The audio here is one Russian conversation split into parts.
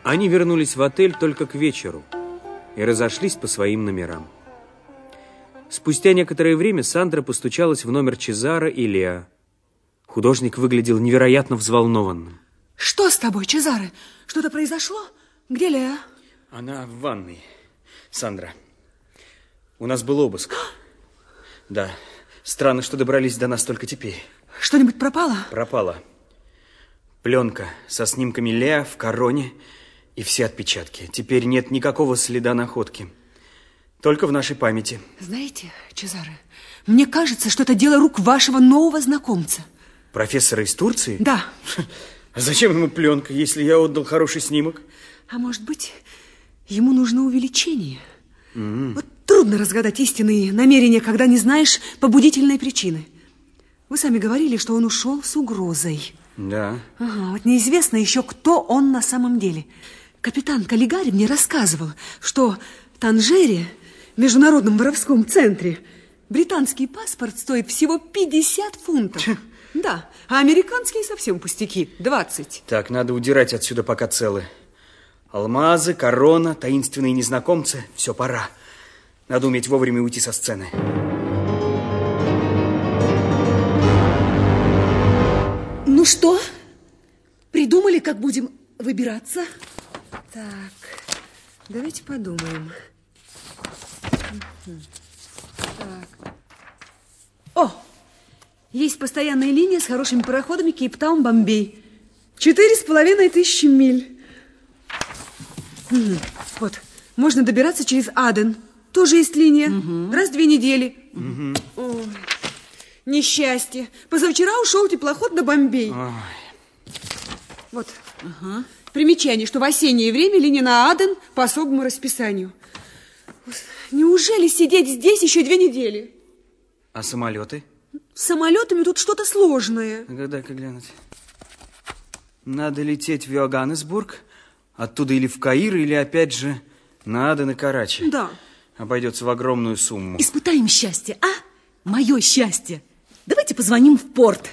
Они вернулись в отель только к вечеру и разошлись по своим номерам. Спустя некоторое время Сандра постучалась в номер Чезаро и Лео. Художник выглядел невероятно взволнованным. Что с тобой, Чезаро? Что-то произошло? Где Лео? Она в ванной, Сандра. У нас был обыск. Да, странно, что добрались до нас только теперь. Что-нибудь пропало? Пропала. Пленка со снимками Лео в короне и все отпечатки. Теперь нет никакого следа находки. Только в нашей памяти. Знаете, Чезаро, мне кажется, что это дело рук вашего нового знакомца. Профессора из Турции? Да. А зачем ему пленка, если я отдал хороший снимок? А может быть, ему нужно увеличение? Вот трудно разгадать истинные намерения, когда не знаешь побудительной причины. Вы сами говорили, что он ушел с угрозой. Да. Ага, вот неизвестно еще, кто он на самом деле. Капитан Каллигари мне рассказывал, что в Танжере, в международном воровском центре, британский паспорт стоит всего 50 фунтов. Да, а американские совсем пустяки, 20. Так, надо удирать отсюда, пока целы. Алмазы, корона, таинственные незнакомцы. Все, пора. Надо уметь вовремя уйти со сцены. Ну что? Придумали, как будем выбираться? Так, давайте подумаем. Так. О! Есть постоянная линия с хорошими пароходами Кейптаун-Бомбей. 4500 миль. Вот, можно добираться через Аден. Тоже есть линия. Раз в 2 недели. Ой, несчастье. Позавчера ушел теплоход на Бомбей. Ой. Вот. Примечание, что в осеннее время линия на Аден по особому расписанию. Неужели сидеть здесь еще 2 недели? А самолеты? С самолетами тут что-то сложное. Дай-ка глянуть. Надо лететь в Йоганнесбург, оттуда или в Каир, или опять же на Аден и Карачи. Да. Обойдется в огромную сумму. Испытаем счастье, а? Мое счастье. Давайте позвоним в порт.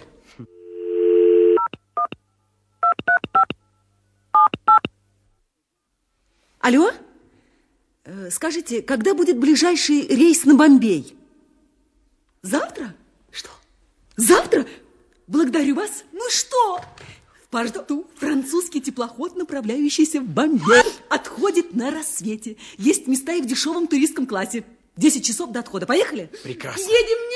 Алло? Скажите, когда будет ближайший рейс на Бомбей? Завтра? Что? Завтра? Благодарю вас. Ну что? В порту французский теплоход, направляющийся в Бомбей, отходит на рассвете. Есть места и в дешевом туристском классе. 10 часов до отхода. Поехали? Прекрасно. Едем